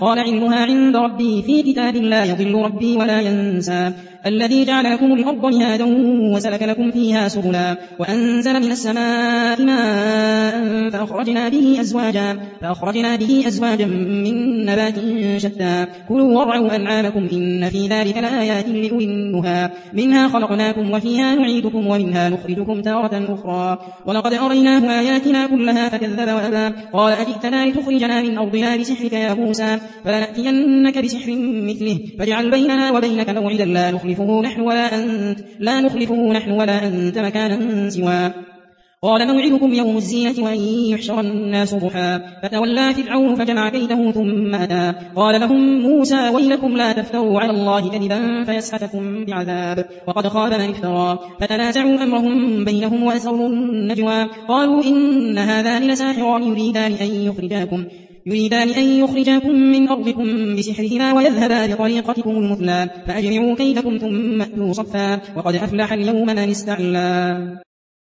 قال علمها عند ربي في كتاب لا يضل ربي ولا ينسى الذي جعل لكم الأرض مهادا وسلك لكم فيها سبلا وأنزل من السماء ماء فأخرجنا به أزواجا من نبات شتى كلوا وارعوا أنعامكم إن في ذلك لآيات لأولي النهى منها خلقناكم وفيها نعيدكم ومنها نخرجكم تارة أخرى ولقد أريناه آياتنا كلها فكذب وأبى قال أجئتنا لتخرجنا من أرضنا بسحرك يا موسى فلنأتينك بسحر مثله فاجعل بيننا وبينك موعدا لا نخلفه نحن ولا أنت مكانا سواه قال موعدكم يوم الزينة وأن يحشر الناس ضحى فتولى فرعون فجمع كيده ثم أتى قال لهم موسى ويلكم لا تفتروا على الله كذبا فيسحتكم بعذاب وقد خاب من افترى فتنازعوا أمرهم بينهم وأسروا النجوى قالوا إن هذان لساحران يريدان أن يخرجاكم من أرضكم بسحرهما ويذهبا بطريقتكم المثلى فأجمعوا كيدكم ثم أتوا صفا وقد أفلح اليوم من استعلى